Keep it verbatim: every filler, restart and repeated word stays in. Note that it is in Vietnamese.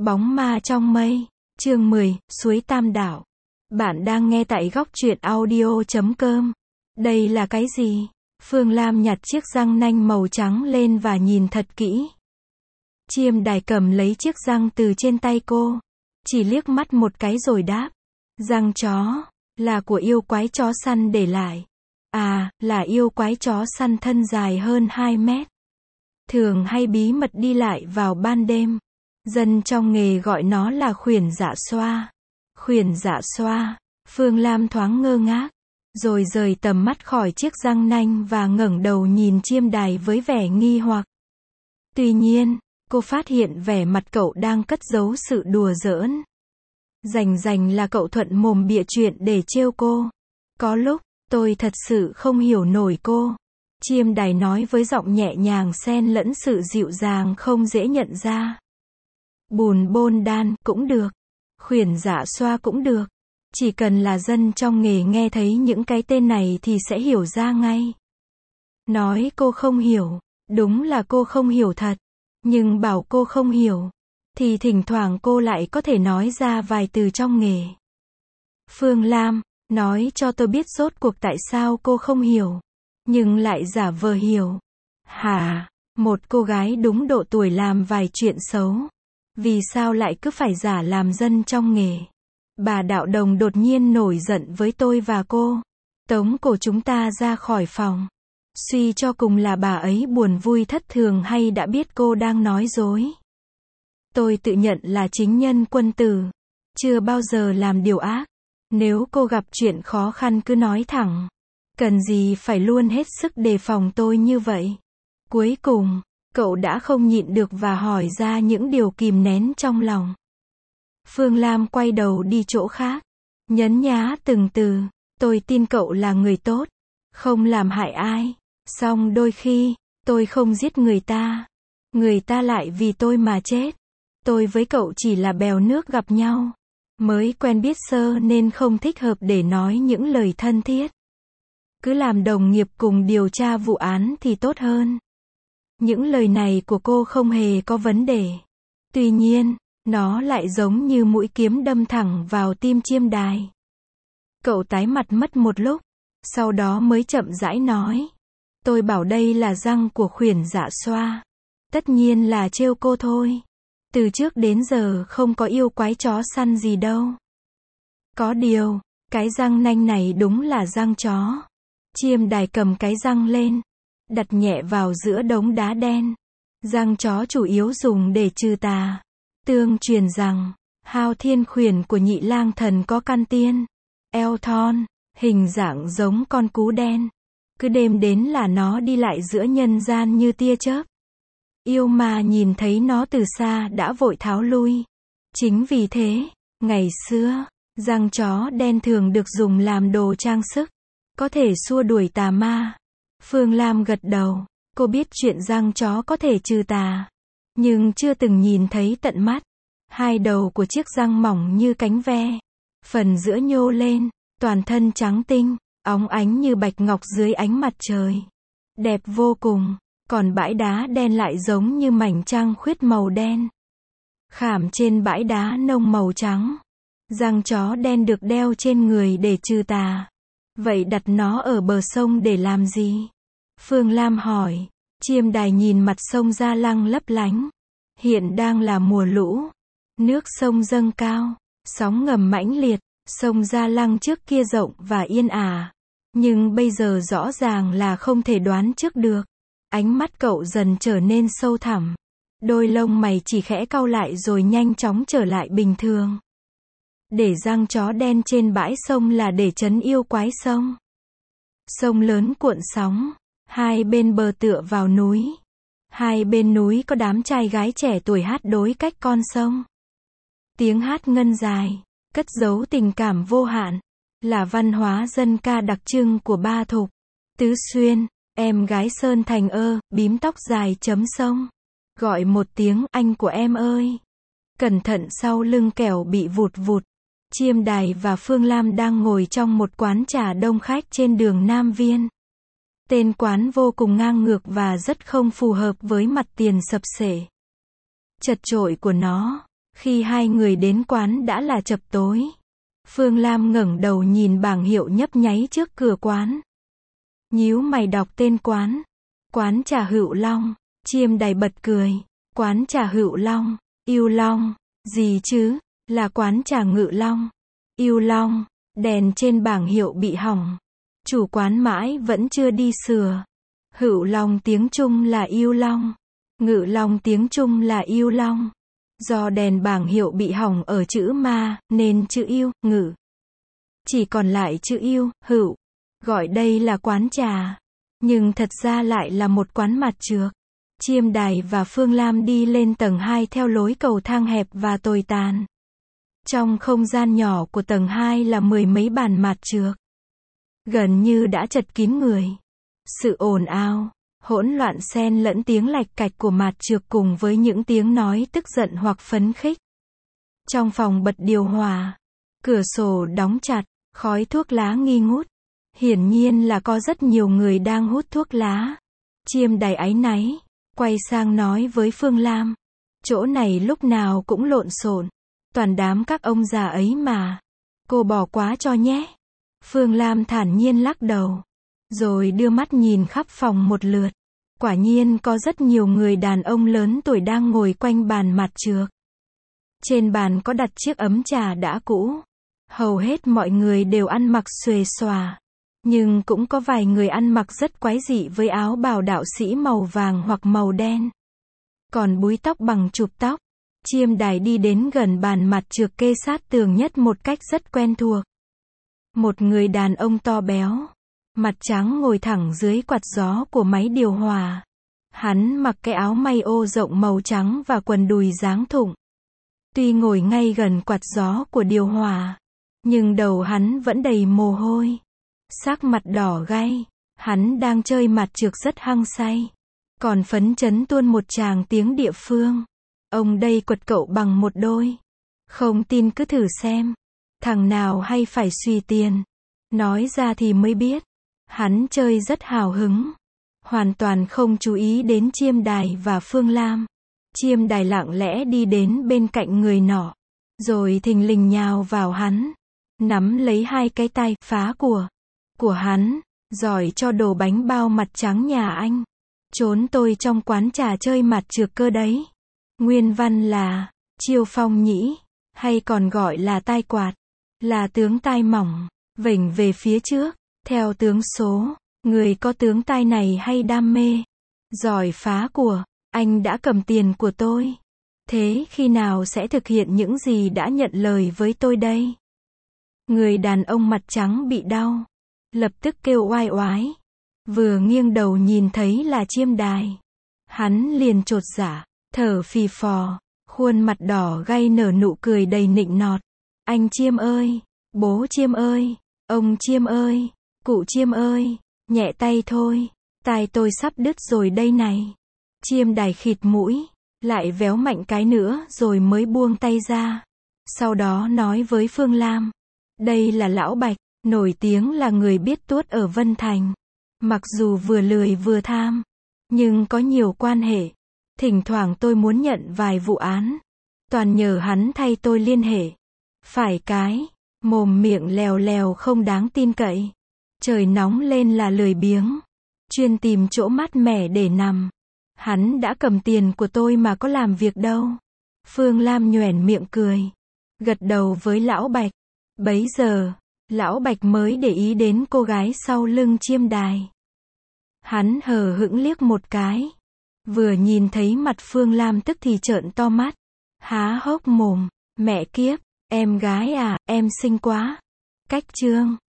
Bóng ma trong mây, chương mười, suối Tam Đảo. Bạn đang nghe tại góc truyện audio chấm com. Đây là cái gì? Phương Lam nhặt chiếc răng nanh màu trắng lên và nhìn thật kỹ. Chiêm Đài cầm lấy chiếc răng từ trên tay cô, chỉ liếc mắt một cái rồi đáp. Răng chó, là của yêu quái chó săn để lại. À, là yêu quái chó săn thân dài hơn hai mét. Thường hay bí mật đi lại vào ban đêm. Dân trong nghề gọi nó là khuyển dạ xoa. Khuyển dạ xoa. Phương Lam thoáng ngơ ngác, rồi rời tầm mắt khỏi chiếc răng nanh và ngẩng đầu nhìn Chiêm Đài với vẻ nghi hoặc. Tuy nhiên, cô phát hiện vẻ mặt cậu đang cất giấu sự đùa giỡn. Rành rành là cậu thuận mồm bịa chuyện để trêu cô. Có lúc, tôi thật sự không hiểu nổi cô. Chiêm Đài nói với giọng nhẹ nhàng xen lẫn sự dịu dàng không dễ nhận ra. Bùn bôn đan cũng được. Khuyển dạ xoa cũng được. Chỉ cần là dân trong nghề nghe thấy những cái tên này thì sẽ hiểu ra ngay. Nói cô không hiểu, đúng là cô không hiểu thật. Nhưng bảo cô không hiểu, thì thỉnh thoảng cô lại có thể nói ra vài từ trong nghề. Phương Lam, nói cho tôi biết rốt cuộc tại sao cô không hiểu, nhưng lại giả vờ hiểu. Hả? Một cô gái đúng độ tuổi làm vài chuyện xấu, vì sao lại cứ phải giả làm dân trong nghề? Bà đạo đồng đột nhiên nổi giận với tôi và cô, tống cổ chúng ta ra khỏi phòng. Suy cho cùng là bà ấy buồn vui thất thường hay đã biết cô đang nói dối. Tôi tự nhận là chính nhân quân tử, chưa bao giờ làm điều ác. Nếu cô gặp chuyện khó khăn cứ nói thẳng, cần gì phải luôn hết sức đề phòng tôi như vậy. Cuối cùng, cậu đã không nhịn được và hỏi ra những điều kìm nén trong lòng. Phương Lam quay đầu đi chỗ khác, nhấn nhá từng từ. Tôi tin cậu là người tốt, không làm hại ai. Song đôi khi, tôi không giết người ta, người ta lại vì tôi mà chết. Tôi với cậu chỉ là bèo nước gặp nhau, mới quen biết sơ nên không thích hợp để nói những lời thân thiết. Cứ làm đồng nghiệp cùng điều tra vụ án thì tốt hơn. Những lời này của cô không hề có vấn đề. Tuy nhiên, nó lại giống như mũi kiếm đâm thẳng vào tim Chiêm Đài. Cậu tái mặt mất một lúc, sau đó mới chậm rãi nói. Tôi bảo đây là răng của khuyển dạ xoa. Tất nhiên là trêu cô thôi. Từ trước đến giờ không có yêu quái chó săn gì đâu. Có điều, cái răng nanh này đúng là răng chó. Chiêm Đài cầm cái răng lên, đặt nhẹ vào giữa đống đá đen. Răng chó chủ yếu dùng để trừ tà. Tương truyền rằng, Hao Thiên khuyển của Nhị Lang Thần có căn tiên, eo thon, hình dạng giống con cú đen. Cứ đêm đến là nó đi lại giữa nhân gian như tia chớp. Yêu ma nhìn thấy nó từ xa đã vội tháo lui. Chính vì thế, ngày xưa, răng chó đen thường được dùng làm đồ trang sức, có thể xua đuổi tà ma. Phương Lam gật đầu, cô biết chuyện răng chó có thể trừ tà, nhưng chưa từng nhìn thấy tận mắt. Hai đầu của chiếc răng mỏng như cánh ve, phần giữa nhô lên, toàn thân trắng tinh, óng ánh như bạch ngọc dưới ánh mặt trời. Đẹp vô cùng, còn bãi đá đen lại giống như mảnh trăng khuyết màu đen. Khảm trên bãi đá nông màu trắng. Răng chó đen được đeo trên người để trừ tà. Vậy đặt nó ở bờ sông để làm gì? Phương Lam hỏi. Chiêm Đài nhìn mặt sông Gia Lăng lấp lánh. Hiện đang là mùa lũ. Nước sông dâng cao, sóng ngầm mãnh liệt. Sông Gia Lăng trước kia rộng và yên ả, nhưng bây giờ rõ ràng là không thể đoán trước được. Ánh mắt cậu dần trở nên sâu thẳm. Đôi lông mày chỉ khẽ cau lại rồi nhanh chóng trở lại bình thường. Để răng chó đen trên bãi sông là để trấn yêu quái sông. Sông lớn cuộn sóng, hai bên bờ tựa vào núi. Hai bên núi có đám trai gái trẻ tuổi hát đối cách con sông. Tiếng hát ngân dài, cất giấu tình cảm vô hạn, là văn hóa dân ca đặc trưng của Ba Thục. Tứ Xuyên, em gái Sơn Thành ơ, bím tóc dài chấm sông. Gọi một tiếng anh của em ơi. Cẩn thận sau lưng kẻo bị vụt vụt. Chiêm Đài và Phương Lam đang ngồi trong một quán trà đông khách trên đường Nam Viên. Tên quán vô cùng ngang ngược và rất không phù hợp với mặt tiền sập sệ chật chội của nó. Khi hai người đến quán đã là chập tối. Phương Lam ngẩng đầu nhìn bảng hiệu nhấp nháy trước cửa quán. Nhíu mày đọc tên quán. Quán trà Hựu Long. Chiêm Đài bật cười. Quán trà Hựu Long. Yêu Long. Gì chứ, là quán trà Ngự Long. Yêu Long. Đèn trên bảng hiệu bị hỏng. Chủ quán mãi vẫn chưa đi sửa. Hựu Long tiếng Trung là Yêu Long. Ngự Long tiếng Trung là Yêu Long. Do đèn bảng hiệu bị hỏng ở chữ ma, nên chữ Yêu, Ngự chỉ còn lại chữ Yêu, Hựu. Gọi đây là quán trà, nhưng thật ra lại là một quán mặt trược. Chiêm Đài và Phương Lam đi lên tầng hai theo lối cầu thang hẹp và tồi tàn. Trong không gian nhỏ của tầng hai là mười mấy bàn mặt trược. Gần như đã chật kín người. Sự ồn ào, hỗn loạn xen lẫn tiếng lạch cạch của mặt trược cùng với những tiếng nói tức giận hoặc phấn khích. Trong phòng bật điều hòa, cửa sổ đóng chặt, khói thuốc lá nghi ngút. Hiển nhiên là có rất nhiều người đang hút thuốc lá. Chiêm Đài áy náy, quay sang nói với Phương Lam. Chỗ này lúc nào cũng lộn xộn. Toàn đám các ông già ấy mà. Cô bỏ quá cho nhé. Phương Lam thản nhiên lắc đầu. Rồi đưa mắt nhìn khắp phòng một lượt. Quả nhiên có rất nhiều người đàn ông lớn tuổi đang ngồi quanh bàn mặt trược. Trên bàn có đặt chiếc ấm trà đã cũ. Hầu hết mọi người đều ăn mặc xuề xòa. Nhưng cũng có vài người ăn mặc rất quái dị với áo bào đạo sĩ màu vàng hoặc màu đen. Còn búi tóc bằng chụp tóc. Chiêm Đài đi đến gần bàn mặt trược kê sát tường nhất một cách rất quen thuộc. Một người đàn ông to béo, mặt trắng ngồi thẳng dưới quạt gió của máy điều hòa. Hắn mặc cái áo may ô rộng màu trắng và quần đùi dáng thụng. Tuy ngồi ngay gần quạt gió của điều hòa, nhưng đầu hắn vẫn đầy mồ hôi. Sắc mặt đỏ gay, hắn đang chơi mặt trược rất hăng say. Còn phấn chấn tuôn một tràng tiếng địa phương. Ông đây quật cậu bằng một đôi. Không tin cứ thử xem. Thằng nào hay phải suy tiền. Nói ra thì mới biết. Hắn chơi rất hào hứng. Hoàn toàn không chú ý đến Chiêm Đài và Phương Lam. Chiêm Đài lặng lẽ đi đến bên cạnh người nọ. Rồi thình lình nhào vào hắn. Nắm lấy hai cái tay phá của. Của hắn. Giỏi cho đồ bánh bao mặt trắng nhà anh. Trốn tôi trong quán trà chơi mặt trược cơ đấy. Nguyên văn là, chiêu phong nhĩ, hay còn gọi là tai quạt, là tướng tai mỏng, vểnh về phía trước, theo tướng số, người có tướng tai này hay đam mê, giỏi phá của, anh đã cầm tiền của tôi. Thế khi nào sẽ thực hiện những gì đã nhận lời với tôi đây? Người đàn ông mặt trắng bị đau, lập tức kêu oai oái, vừa nghiêng đầu nhìn thấy là Chiêm Đài. Hắn liền chột dạ. Thở phì phò, khuôn mặt đỏ gay nở nụ cười đầy nịnh nọt. Anh Chiêm ơi, bố Chiêm ơi, ông Chiêm ơi, cụ Chiêm ơi, nhẹ tay thôi, tai tôi sắp đứt rồi đây này. Chiêm Đài khịt mũi, lại véo mạnh cái nữa rồi mới buông tay ra. Sau đó nói với Phương Lam, đây là Lão Bạch, nổi tiếng là người biết tuốt ở Vân Thành. Mặc dù vừa lười vừa tham, nhưng có nhiều quan hệ. Thỉnh thoảng tôi muốn nhận vài vụ án. Toàn nhờ hắn thay tôi liên hệ. Phải cái, mồm miệng lèo lèo không đáng tin cậy. Trời nóng lên là lười biếng. Chuyên tìm chỗ mát mẻ để nằm. Hắn đã cầm tiền của tôi mà có làm việc đâu. Phương Lam nhoẻn miệng cười. Gật đầu với Lão Bạch. Bấy giờ, Lão Bạch mới để ý đến cô gái sau lưng Chiêm Đài. Hắn hờ hững liếc một cái. Vừa nhìn thấy mặt Phương Lam tức thì trợn to mắt. Há hốc mồm. Mẹ kiếp, em gái à, em xinh quá. Cách chương.